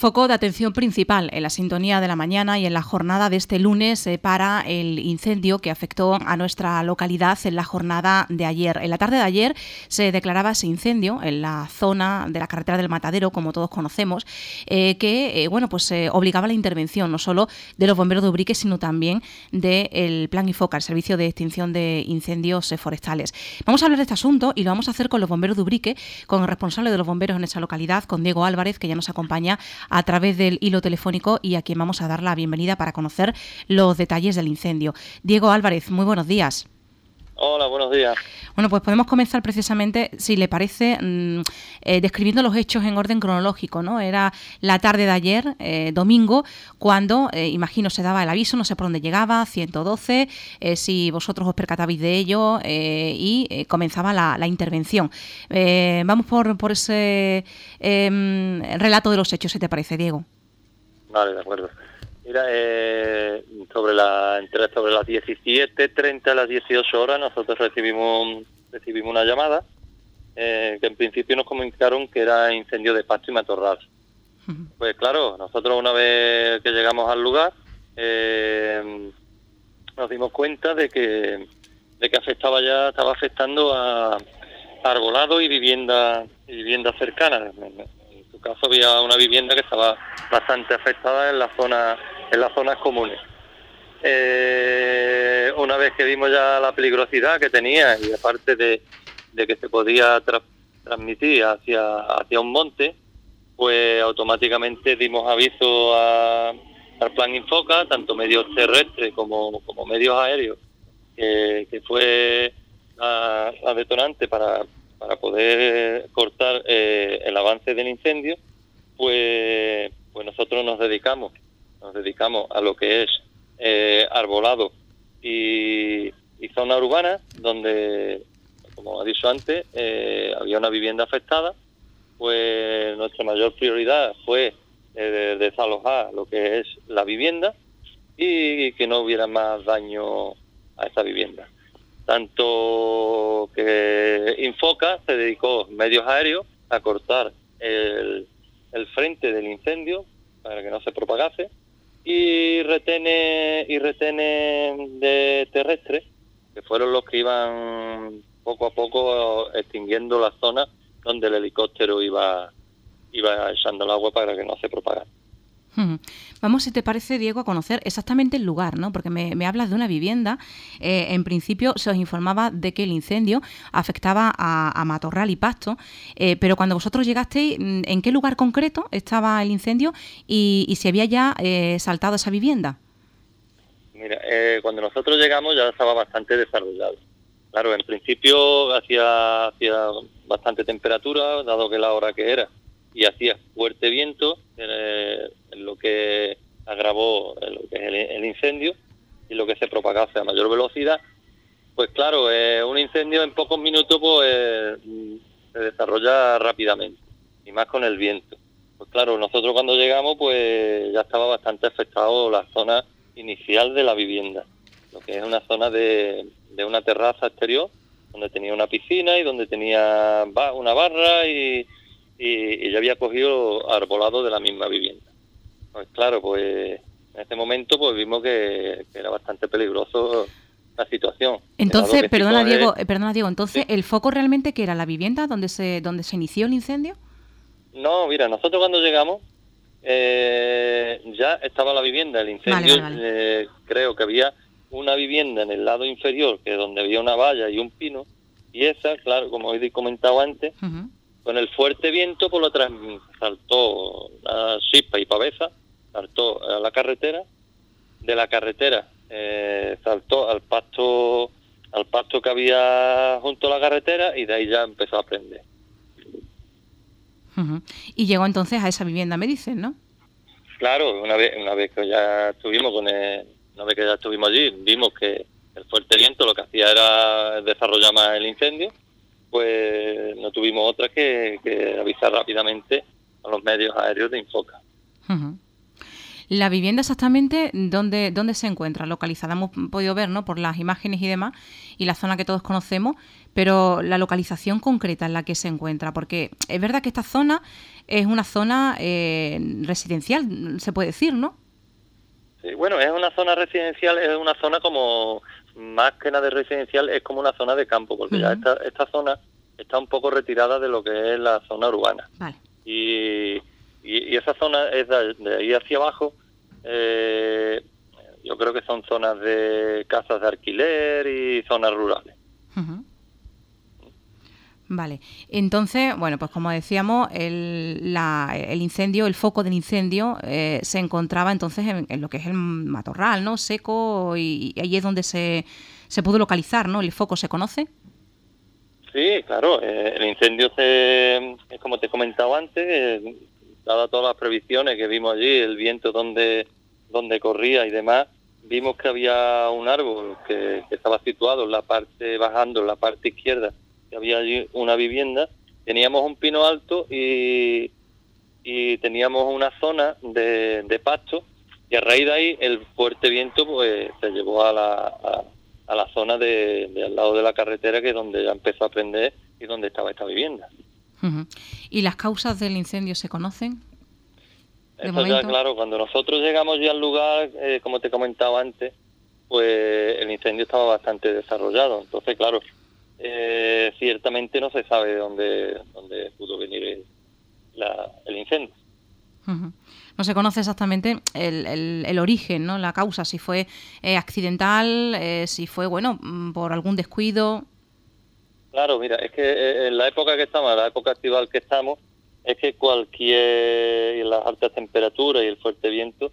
Foco de atención principal en la sintonía de la mañana y en la jornada de este lunes para el incendio que afectó a nuestra localidad en la jornada de ayer. En la tarde de ayer se declaraba ese incendio en la zona de la carretera del Matadero, como todos conocemos, que obligaba la intervención no solo de los bomberos de Ubrique, sino también del Plan Infoca, el Servicio de Extinción de Incendios Forestales. Vamos a hablar de este asunto y lo vamos a hacer con los bomberos de Ubrique, con el responsable de los bomberos en esa localidad, con Diego Álvarez, que ya nos acompaña a través del hilo telefónico y a quien vamos a dar la bienvenida para conocer los detalles del incendio. Diego Álvarez, muy buenos días. Hola, buenos días. Bueno, pues podemos comenzar precisamente, si le parece, describiendo los hechos en orden cronológico, ¿no? Era la tarde de ayer, domingo, cuando, imagino, se daba el aviso, no sé por dónde llegaba, 112, si vosotros os percatabais de ello, y comenzaba la intervención. Vamos por ese relato de los hechos, si te parece, Diego. Vale, de acuerdo. Mira, sobre las 17:30 a las 18 horas nosotros recibimos una llamada que en principio nos comunicaron que era incendio de pasto y matorral. Pues claro, nosotros una vez que llegamos al lugar nos dimos cuenta de que estaba afectando a arbolado y viviendas cercanas. En su caso había una vivienda que estaba bastante afectada en las zonas comunes. Una vez que vimos ya la peligrosidad que tenía y aparte de que se podía transmitir hacia un monte, pues automáticamente dimos aviso al Plan Infoca, tanto medios terrestres como medios aéreos, que fue la detonante para poder cortar el avance del incendio. Pues nosotros nos dedicamos a lo que es arbolado y zona urbana, donde, como ha dicho antes, había una vivienda afectada. Pues nuestra mayor prioridad fue desalojar lo que es la vivienda y que no hubiera más daño a esta vivienda. Tanto que Infoca se dedicó, medios aéreos, a cortar el frente del incendio para que no se propagase, y retenes de terrestres, que fueron los que iban poco a poco extinguiendo la zona donde el helicóptero iba echando el agua para que no se propagara. Vamos, si te parece, Diego, a conocer exactamente el lugar, ¿no? Porque me hablas de una vivienda. En principio se os informaba de que el incendio afectaba a matorral y pasto, pero cuando vosotros llegasteis, ¿en qué lugar concreto estaba el incendio y si había ya saltado esa vivienda? Mira, cuando nosotros llegamos ya estaba bastante desarrollado. Claro, en principio hacía bastante temperatura, dado que la hora que era, y hacía fuerte viento, en lo que agravó lo que es el incendio y lo que se propagase a mayor velocidad. Pues claro, un incendio en pocos minutos pues se desarrolla rápidamente, y más con el viento. Pues claro, nosotros cuando llegamos pues ya estaba bastante afectado la zona inicial de la vivienda, lo que es una zona de una terraza exterior, donde tenía una piscina y donde tenía una barra y ya había cogido arbolado de la misma vivienda. Pues claro, pues en este momento pues vimos que era bastante peligroso la situación. Entonces, perdona Diego, entonces, ¿sí? ¿El foco realmente qué era? ¿La vivienda donde se inició el incendio? No, mira, nosotros cuando llegamos ya estaba la vivienda, el incendio. Vale. Creo que había una vivienda en el lado inferior, que donde había una valla y un pino, y esa, claro, como he comentado antes, con el fuerte viento por lo atrás saltó la chispa y pavesa, saltó a la carretera, de la carretera saltó al pasto que había junto a la carretera, y de ahí ya empezó a prender. Y llegó entonces a esa vivienda, me dicen, ¿no? Claro, una vez que ya estuvimos allí, vimos que el fuerte viento lo que hacía era desarrollar más el incendio. Pues no tuvimos otra que avisar rápidamente a los medios aéreos de Infoca. La vivienda exactamente, ¿dónde se encuentra? Localizada, hemos podido ver, ¿no?, por las imágenes y demás, y la zona que todos conocemos, pero la localización concreta en la que se encuentra, porque es verdad que esta zona es una zona residencial, se puede decir, ¿no? Sí, bueno, es una zona residencial, es una zona como, más que nada de residencial, es como una zona de campo, porque ya esta zona está un poco retirada de lo que es la zona urbana. Vale. Y esa zona es de ahí hacia abajo. Yo creo que son zonas de casas de alquiler y zonas rurales. Vale, entonces, bueno, pues como decíamos, el incendio, el foco del incendio se encontraba entonces en lo que es el matorral, ¿no?, seco, y ahí es donde se pudo localizar, ¿no? ¿El foco se conoce? Sí, claro, el incendio como te he comentado antes, dadas todas las previsiones que vimos allí, el viento donde corría y demás, vimos que había un árbol que estaba situado bajando en la parte izquierda, que había allí una vivienda, teníamos un pino alto y teníamos una zona de pasto, y a raíz de ahí el fuerte viento pues se llevó a la zona de al lado de la carretera, que es donde ya empezó a prender y donde estaba esta vivienda. ¿Y las causas del incendio se conocen? Eso ya, claro, cuando nosotros llegamos ya al lugar, como te comentaba antes, pues el incendio estaba bastante desarrollado. Entonces, claro, ciertamente no se sabe dónde pudo venir el incendio. No se conoce exactamente el origen, ¿no?, la causa, si fue accidental, si fue, bueno, por algún descuido. Claro, mira, es que en la época que estamos, en la época estival que estamos, es que las altas temperaturas y el fuerte viento,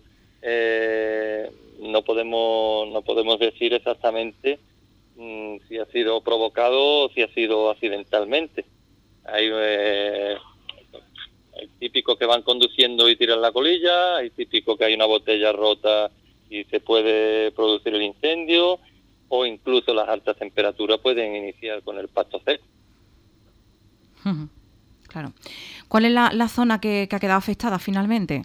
no podemos decir exactamente si ha sido provocado o si ha sido accidentalmente. Hay típico que van conduciendo y tiran la colilla, hay típico que hay una botella rota y se puede producir el incendio, o incluso las altas temperaturas pueden iniciar con el pasto seco. Claro. ¿Cuál es la zona que ha quedado afectada finalmente?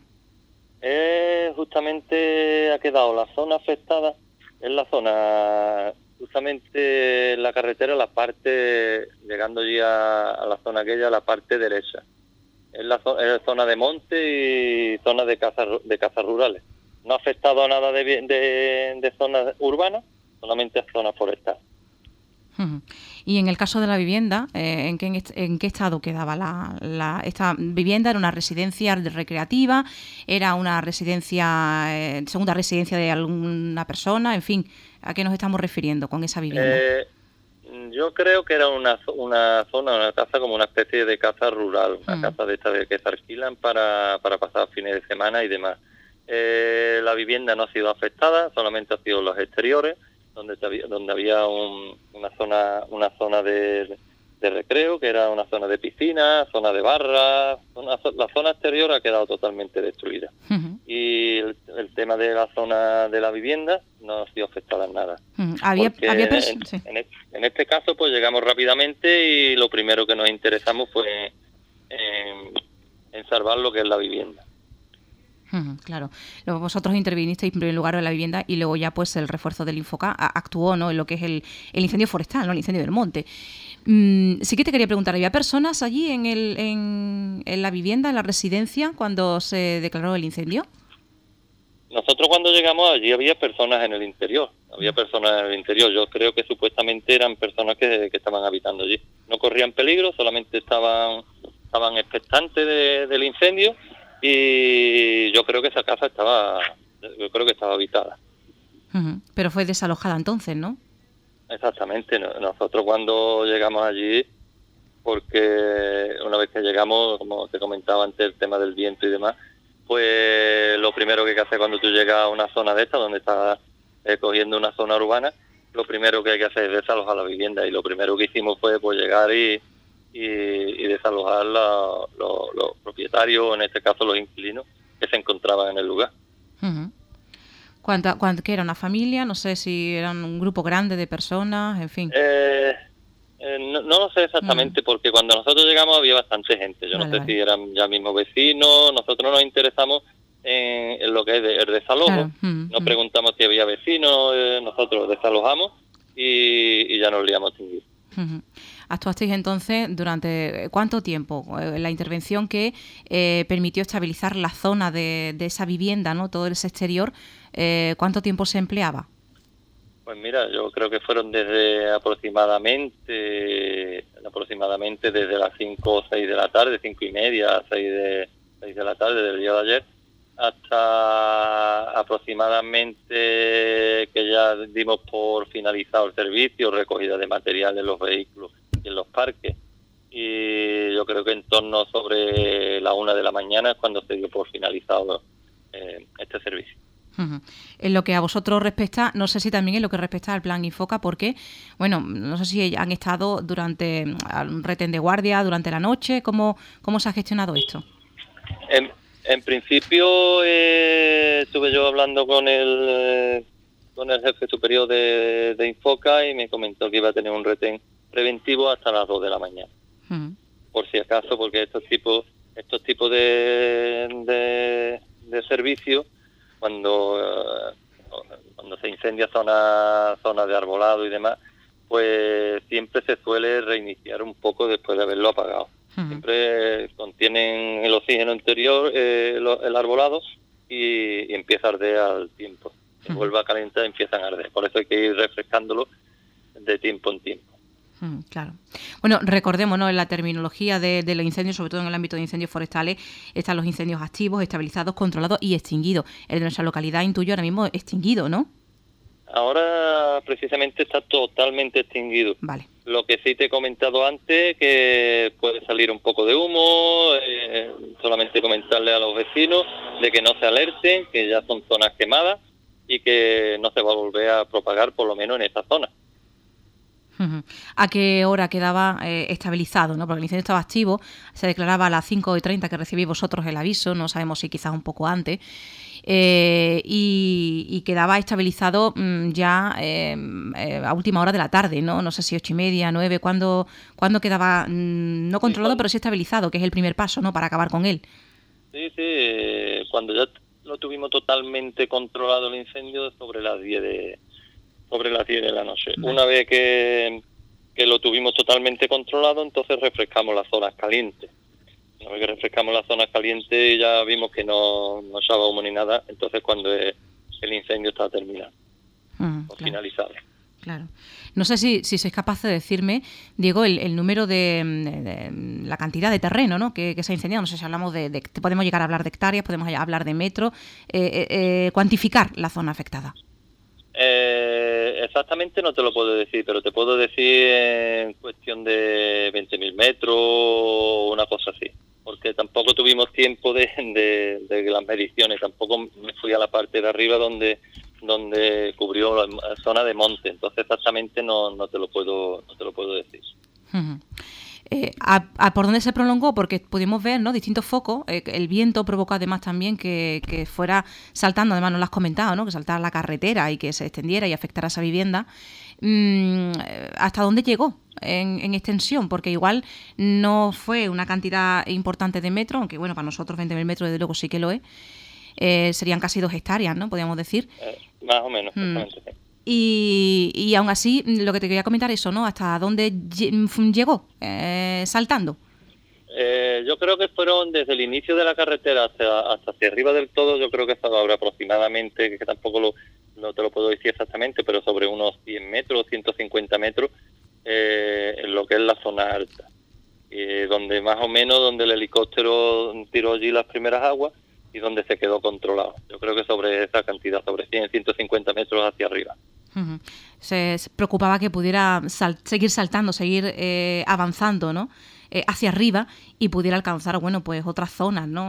Justamente ha quedado la zona afectada, es la zona, justamente la carretera, la parte, llegando ya a la zona aquella, la parte derecha. Es la zona de monte y zona de casas rurales. No ha afectado a nada de zonas urbanas, solamente a zonas forestales. Y en el caso de la vivienda, ¿en qué estado quedaba esta vivienda? ¿Era una residencia recreativa? ¿Era una residencia, segunda residencia de alguna persona? En fin, ¿a qué nos estamos refiriendo con esa vivienda? Yo creo que era una casa como una especie de casa rural, una casa de estas que se alquilan para pasar fines de semana y demás. La vivienda no ha sido afectada, solamente ha sido los exteriores, donde había una zona de recreo, que era una zona de piscina, zona de barra. La zona exterior ha quedado totalmente destruida. Y el tema de la zona de la vivienda no ha sido afectada en nada. En este caso pues llegamos rápidamente y lo primero que nos interesamos fue en salvar lo que es la vivienda. Claro. Vosotros intervinisteis en primer lugar en la vivienda y luego ya pues el refuerzo del Infoca actuó, ¿no?, en lo que es el incendio forestal, ¿no?, el incendio del monte. Sí que te quería preguntar, ¿había personas allí en la vivienda, en la residencia, cuando se declaró el incendio? Nosotros cuando llegamos allí había personas en el interior. Yo creo que supuestamente eran personas que estaban habitando allí. No corrían peligro, solamente estaban expectantes del incendio. Y yo creo que esa casa estaba habitada. Pero fue desalojada entonces, ¿no? Exactamente. Nosotros cuando llegamos allí, porque una vez que llegamos, como te comentaba antes, el tema del viento y demás, pues lo primero que hay que hacer cuando tú llegas a una zona de esta, donde estás cogiendo una zona urbana, lo primero que hay que hacer es desalojar la vivienda. Y lo primero que hicimos fue pues llegar y desalojar los propietarios, en este caso los inquilinos, que se encontraban en el lugar. ¿Qué era una familia? No sé si eran un grupo grande de personas, en fin. No lo sé exactamente, porque cuando nosotros llegamos había bastante gente. Yo no sé si eran ya mismos vecinos. Nosotros nos interesamos en lo que es el desalojo. Claro. Nos preguntamos si había vecinos, nosotros desalojamos y ya nos liamos a extinguir. Actuasteis entonces durante ¿cuánto tiempo? La intervención que permitió estabilizar la zona de esa vivienda, ¿no? Todo ese exterior, ¿cuánto tiempo se empleaba? Pues mira, yo creo que fueron desde aproximadamente desde las 5 o 6 de la tarde, 5 y media, 6 de la tarde del día de ayer, hasta aproximadamente que ya dimos por finalizado el servicio, recogida de material en los vehículos y en los parques. Y yo creo que en torno sobre la 1 de la mañana es cuando se dio por finalizado este servicio. En lo que a vosotros respecta, no sé si también en lo que respecta al plan Infoca, porque, bueno, no sé si han estado durante un retén de guardia, durante la noche, ¿cómo se ha gestionado esto? En principio estuve yo hablando con el jefe superior de Infoca y me comentó que iba a tener un retén preventivo hasta las 2 de la mañana. Por si acaso, porque estos tipos de servicios, cuando se incendia zonas de arbolado y demás, pues siempre se suele reiniciar un poco después de haberlo apagado. Siempre contienen el oxígeno interior, el arbolado, y empieza a arder al tiempo. Se vuelve a calentar y empiezan a arder. Por eso hay que ir refrescándolo de tiempo en tiempo. Claro. Bueno, recordemos, ¿no? En la terminología de los incendios, sobre todo en el ámbito de incendios forestales, están los incendios activos, estabilizados, controlados y extinguidos. El de nuestra localidad, intuyo, ahora mismo extinguido, ¿no? Ahora precisamente está totalmente extinguido. Vale. Lo que sí te he comentado antes, que puede salir un poco de humo, solamente comentarle a los vecinos de que no se alerten, que ya son zonas quemadas y que no se va a volver a propagar, por lo menos en esa zona. ¿A qué hora quedaba estabilizado, ¿no? Porque el incendio estaba activo, se declaraba a las 5:30 que recibí vosotros el aviso, no sabemos si quizás un poco antes, y quedaba estabilizado ya a última hora de la tarde, ¿no? No sé si 8:30, 9, ¿cuándo quedaba no controlado, pero sí estabilizado, que es el primer paso, ¿no? Para acabar con él. Sí, cuando ya lo tuvimos totalmente controlado el incendio, sobre las 10 de la noche. Vale. Una vez que lo tuvimos totalmente controlado, entonces refrescamos las zonas calientes. Una vez que refrescamos las zonas calientes, ya vimos que no echaba humo ni nada, entonces cuando el incendio está terminado o finalizado. Claro. No sé si sois capaz de decirme, Diego, el número de la cantidad de terreno, ¿no? que se ha incendiado. No sé si hablamos podemos llegar a hablar de hectáreas, podemos hablar de metros, cuantificar la zona afectada. Exactamente no te lo puedo decir, pero te puedo decir en cuestión de 20.000 metros o una cosa así, porque tampoco tuvimos tiempo de las mediciones, tampoco me fui a la parte de arriba donde cubrió la zona de monte, entonces exactamente no te lo puedo decir. ¿Por dónde se prolongó? Porque pudimos ver, ¿no? Distintos focos. El viento provocó además también que fuera saltando, además nos lo has comentado, ¿no? Que saltara la carretera y que se extendiera y afectara a esa vivienda. ¿Hasta dónde llegó en extensión? Porque igual no fue una cantidad importante de metros, aunque bueno, para nosotros 20.000 metros desde luego sí que lo es. Serían casi 2 hectáreas, ¿no? Podríamos decir. Más o menos, exactamente, sí. Y aún así, lo que te quería comentar eso, ¿no? ¿Hasta dónde llegó saltando? Yo creo que fueron desde el inicio de la carretera hasta hacia arriba del todo. Yo creo que estaba ahora aproximadamente, que tampoco no te lo puedo decir exactamente, pero sobre unos 100 metros, 150 metros, en lo que es la zona alta. Donde más o menos, donde el helicóptero tiró allí las primeras aguas y donde se quedó controlado. Yo creo que sobre esa cantidad, sobre 100, 150 metros hacia arriba. Se preocupaba que pudiera seguir saltando, seguir avanzando, ¿no? Hacia arriba y pudiera alcanzar, bueno, pues otras zonas, ¿no?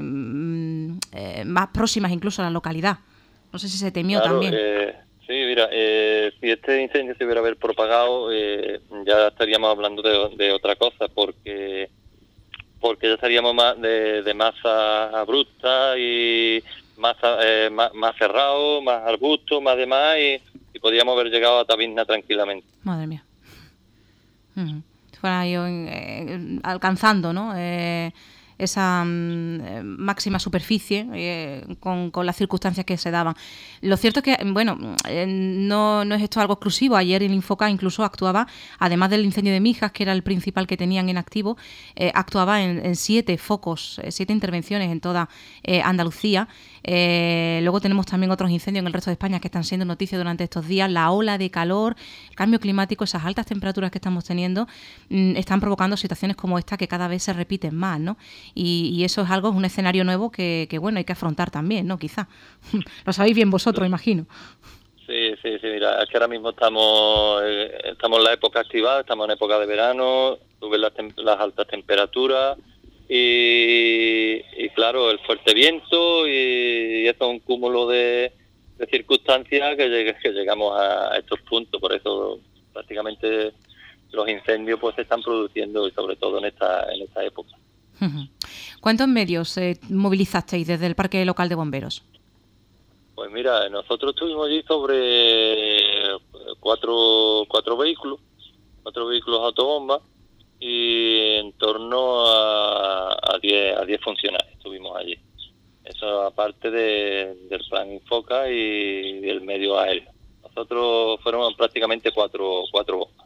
Más próximas incluso a la localidad. No sé si se temió también. Sí, mira, si este incendio se hubiera haber propagado, ya estaríamos hablando de otra cosa, porque ya estaríamos más de masa abrupta y más cerrado, más arbusto, más demás, y podríamos haber llegado a Tabizna tranquilamente. Madre mía. Fuera yo alcanzando, ¿no? esa máxima superficie con las circunstancias que se daban. Lo cierto es que, bueno, no es esto algo exclusivo. Ayer el Infoca incluso actuaba, además del incendio de Mijas, que era el principal que tenían en activo, actuaba en 7 focos, 7 intervenciones en toda Andalucía. Luego tenemos también otros incendios en el resto de España que están siendo noticia durante estos días. La ola de calor, el cambio climático, esas altas temperaturas que estamos teniendo están provocando situaciones como esta que cada vez se repiten más, ¿no? Y eso es un escenario nuevo que bueno, hay que afrontar también, ¿no? Quizá. Lo sabéis bien vosotros, imagino. Sí, mira, es que ahora mismo estamos en la época activada, estamos en época de verano, suben las altas temperaturas y claro, el fuerte viento y esto es un cúmulo de circunstancias que llegamos a estos puntos. Por eso prácticamente los incendios pues se están produciendo, y sobre todo en esta época. ¿Cuántos medios movilizasteis desde el Parque Local de Bomberos? Pues mira, nosotros estuvimos allí sobre cuatro vehículos autobomba y en torno a 10 funcionarios estuvimos allí. Eso aparte del plan Infoca y del medio aéreo. Nosotros fueron prácticamente cuatro bombas.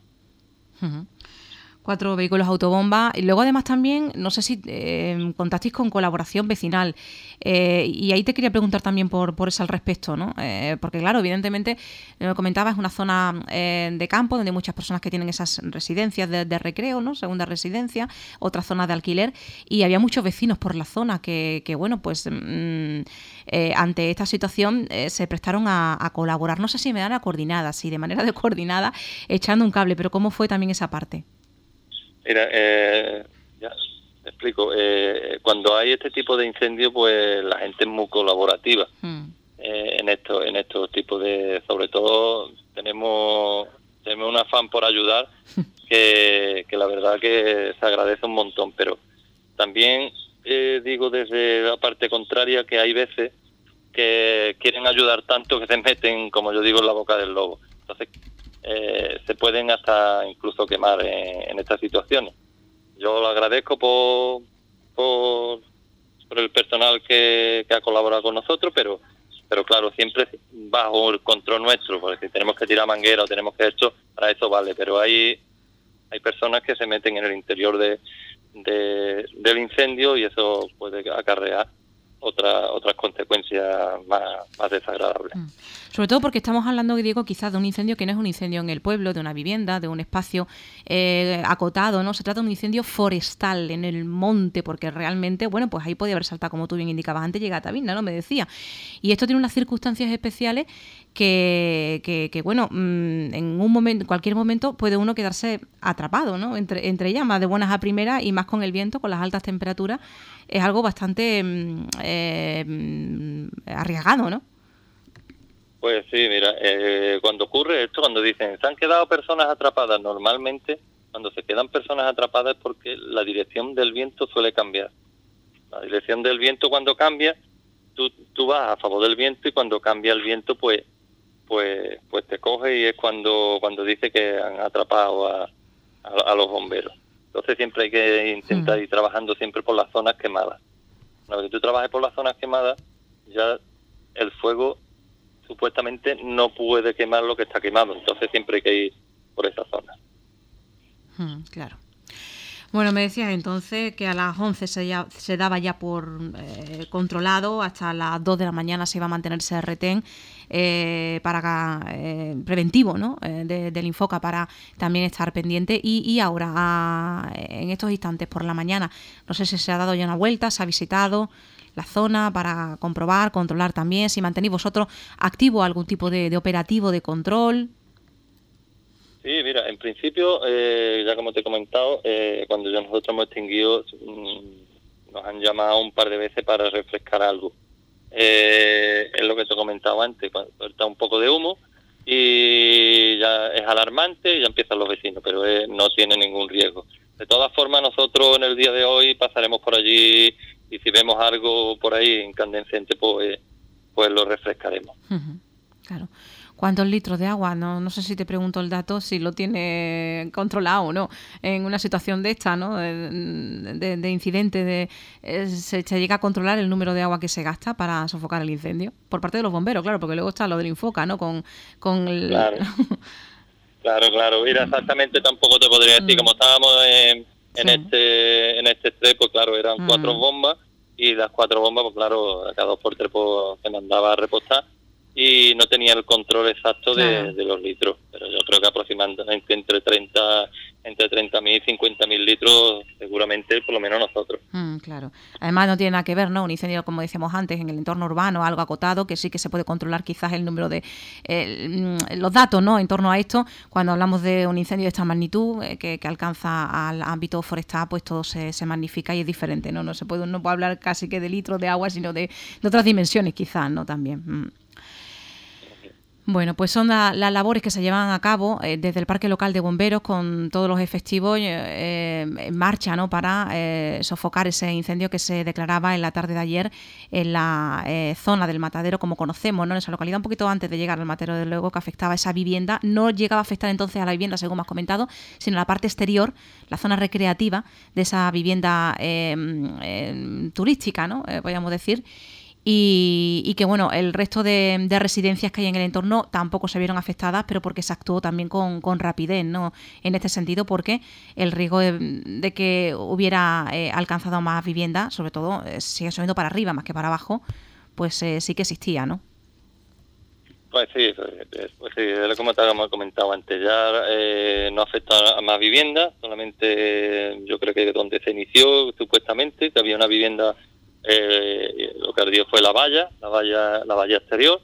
4 vehículos autobomba. Y luego además también, no sé si contasteis con colaboración vecinal. Y ahí te quería preguntar también por eso al respecto, ¿no? Porque claro, evidentemente, me comentaba, es una zona de campo donde hay muchas personas que tienen esas residencias de recreo, ¿no? Segunda residencia, otras zonas de alquiler. Y había muchos vecinos por la zona que bueno, pues ante esta situación se prestaron a colaborar. No sé si de manera coordinada, echando un cable, pero ¿cómo fue también esa parte? Mira, ya te explico. Cuando hay este tipo de incendios, pues la gente es muy colaborativa. En estos tipos de, sobre todo tenemos un afán por ayudar que la verdad que se agradece un montón. Pero también digo desde la parte contraria que hay veces que quieren ayudar tanto que se meten, como yo digo, en la boca del lobo. Entonces se pueden hasta incluso quemar en estas situaciones. Yo lo agradezco por el personal que ha colaborado con nosotros, pero claro, siempre bajo el control nuestro, porque si tenemos que tirar manguera o tenemos que esto, para eso vale, pero hay personas que se meten en el interior del incendio y eso puede acarrear otras consecuencias más desagradables. Sobre todo porque estamos hablando, Diego, quizás de un incendio que no es un incendio en el pueblo, de una vivienda, de un espacio acotado, ¿no? Se trata de un incendio forestal en el monte, porque realmente, bueno, pues ahí podía haber saltado, como tú bien indicabas antes, llega a Tavirna, ¿no? Me decía. Y esto tiene unas circunstancias especiales que bueno, en un momento, en cualquier momento puede uno quedarse atrapado, ¿no? Entre llamas, de buenas a primeras, y más con el viento, con las altas temperaturas, es algo bastante arriesgado, ¿no? Pues sí, mira, cuando ocurre esto, cuando dicen se han quedado personas atrapadas, normalmente cuando se quedan personas atrapadas es porque la dirección del viento suele cambiar. La dirección del viento cuando cambia, tú vas a favor del viento y cuando cambia el viento pues te coge y es cuando dice que han atrapado a los bomberos. Entonces siempre hay que intentar ir trabajando siempre por las zonas quemadas. Una vez que tú trabajes por las zonas quemadas, ya el fuego supuestamente no puede quemar lo que está quemado, entonces siempre hay que ir por esa zona. Claro. Bueno, me decías entonces que a las 11 se daba ya por controlado, hasta las 2 de la mañana se iba a mantener ese retén preventivo, ¿no? Del Infoca, para también estar pendiente. Y ahora, en estos instantes por la mañana, no sé si se ha dado ya una vuelta, se ha visitado la zona para comprobar, controlar también, si mantenéis vosotros activo algún tipo de operativo de control. Sí, mira, en principio, ya como te he comentado, cuando ya nosotros hemos extinguido, nos han llamado un par de veces para refrescar algo. Es lo que te he comentado antes, está un poco de humo y ya es alarmante y ya empiezan los vecinos, pero no tiene ningún riesgo. De todas formas, nosotros en el día de hoy pasaremos por allí y si vemos algo por ahí incandescente, pues lo refrescaremos. Claro. ¿Cuántos litros de agua? No sé si te pregunto el dato, si lo tiene controlado o no. En una situación de esta, ¿no? De incidente, se llega a controlar el número de agua que se gasta para sofocar el incendio. Por parte de los bomberos, claro, porque luego está lo del Infoca, ¿no? Con el... Claro, claro. Mira, exactamente tampoco te podría decir. Como estábamos en este estrés, pues claro, eran 4 bombas, y las 4 bombas, pues claro, cada 2 por 3 pues, se mandaba a repostar, y no tenía el control exacto de los litros, pero yo creo que aproximadamente entre 30.000 y 50.000 litros seguramente, por lo menos nosotros. Claro. Además no tiene nada que ver, ¿no? Un incendio, como decíamos antes, en el entorno urbano, algo acotado, que sí que se puede controlar quizás el número de los datos, ¿no? En torno a esto, cuando hablamos de un incendio de esta magnitud que alcanza al ámbito forestal, pues todo se magnifica y es diferente, ¿no? No puede hablar casi que de litros de agua, sino de otras dimensiones quizás, ¿no? También. Bueno, pues son las labores que se llevan a cabo desde el Parque Local de Bomberos, con todos los efectivos en marcha, ¿no? Para sofocar ese incendio que se declaraba en la tarde de ayer en la zona del Matadero, como conocemos, ¿no? En esa localidad, un poquito antes de llegar al Matadero, de luego, que afectaba a esa vivienda. No llegaba a afectar entonces a la vivienda, según has comentado, sino a la parte exterior, la zona recreativa de esa vivienda turística, ¿no? Podríamos decir. Y que, bueno, el resto de residencias que hay en el entorno tampoco se vieron afectadas, pero porque se actuó también con rapidez, ¿no? En este sentido, porque el riesgo de que hubiera alcanzado más vivienda, sobre todo, sigue subiendo para arriba más que para abajo, pues sí que existía, ¿no? Pues sí, como te habíamos comentado antes, ya no afecta a más viviendas, solamente yo creo que donde se inició, supuestamente, que había una vivienda. Lo que ardió fue la valla exterior,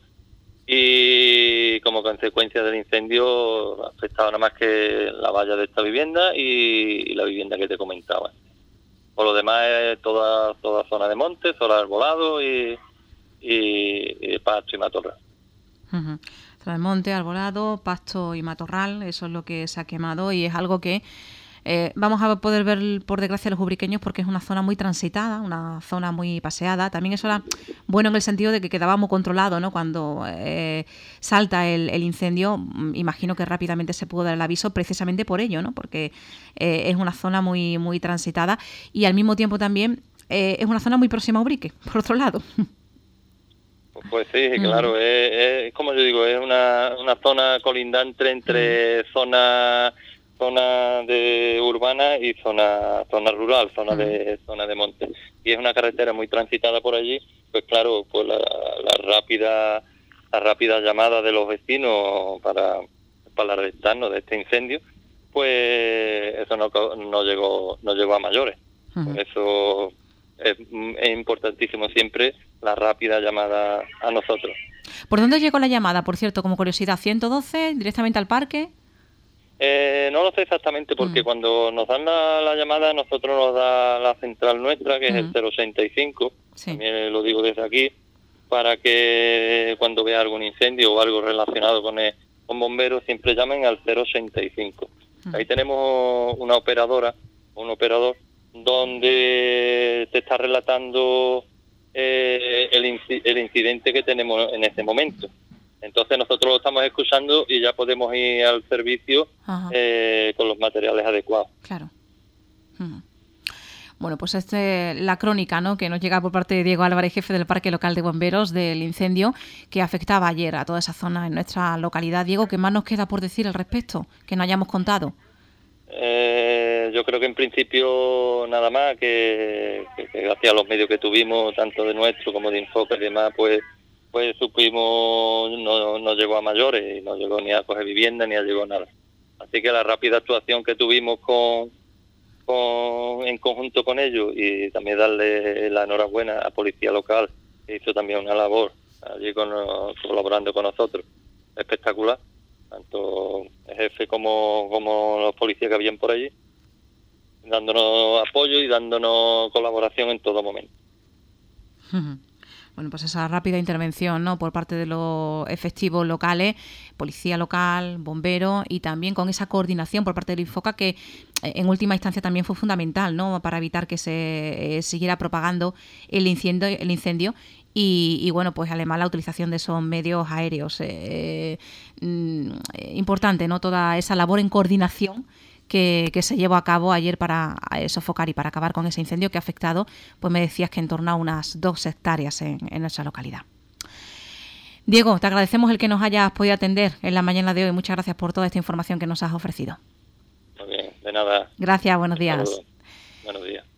y como consecuencia del incendio afectaba nada más que la valla de esta vivienda y la vivienda que te comentaba. Por lo demás es toda zona de monte, zona de arbolado y pasto y matorral. Zona de monte, arbolado, pasto y matorral, eso es lo que se ha quemado, y es algo que vamos a poder ver, por desgracia, los ubriqueños, porque es una zona muy transitada, una zona muy paseada. También eso era bueno en el sentido de que quedaba muy controlado, ¿no? Cuando salta el incendio, imagino que rápidamente se pudo dar el aviso precisamente por ello, ¿no? Porque es una zona muy, muy transitada, y al mismo tiempo también es una zona muy próxima a Ubrique, por otro lado. Pues sí, claro, es como yo digo, es una zona colindante entre zona de urbana y zona rural, zona de monte, y es una carretera muy transitada por allí. Pues claro, pues la rápida llamada de los vecinos para alertarnos de este incendio, pues eso no llegó a mayores. Por eso es importantísimo siempre la rápida llamada a nosotros. ¿Por dónde llegó la llamada, por cierto, como curiosidad? ¿112, directamente al parque? No lo sé exactamente, porque cuando nos dan la llamada, nosotros nos da la central nuestra, que es el 065, también lo digo desde aquí, para que cuando vea algún incendio o algo relacionado con bomberos, siempre llamen al 065. Ahí tenemos una operadora, un operador, donde te está relatando el incidente que tenemos en este momento. Entonces nosotros lo estamos escuchando y ya podemos ir al servicio con los materiales adecuados. Claro. Bueno, pues la crónica, ¿no?, que nos llega por parte de Diego Álvarez, jefe del Parque Local de Bomberos, del incendio que afectaba ayer a toda esa zona en nuestra localidad. Diego, ¿qué más nos queda por decir al respecto, que no hayamos contado? Yo creo que en principio nada más, que gracias a los medios que tuvimos, tanto de nuestro como de Infoca y demás, pues supimos, no llegó a mayores, y no llegó ni a coger vivienda ni a llegó nada. Así que la rápida actuación que tuvimos en conjunto con ellos, y también darle la enhorabuena a Policía Local, que hizo también una labor allí colaborando con nosotros, espectacular, tanto el jefe como los policías que habían por allí, dándonos apoyo y dándonos colaboración en todo momento. Bueno, pues esa rápida intervención, ¿no?, por parte de los efectivos locales, policía local, bomberos, y también con esa coordinación por parte del Infoca, que en última instancia también fue fundamental, ¿no?, para evitar que se siguiera propagando el incendio y bueno, pues además la utilización de esos medios aéreos. Importante, ¿no? Toda esa labor en coordinación que se llevó a cabo ayer para sofocar y para acabar con ese incendio que ha afectado, pues me decías que en torno a unas 2 hectáreas en nuestra localidad. Diego, te agradecemos el que nos hayas podido atender en la mañana de hoy. Muchas gracias por toda esta información que nos has ofrecido. Muy bien, de nada. Gracias, buenos días. Buenos días.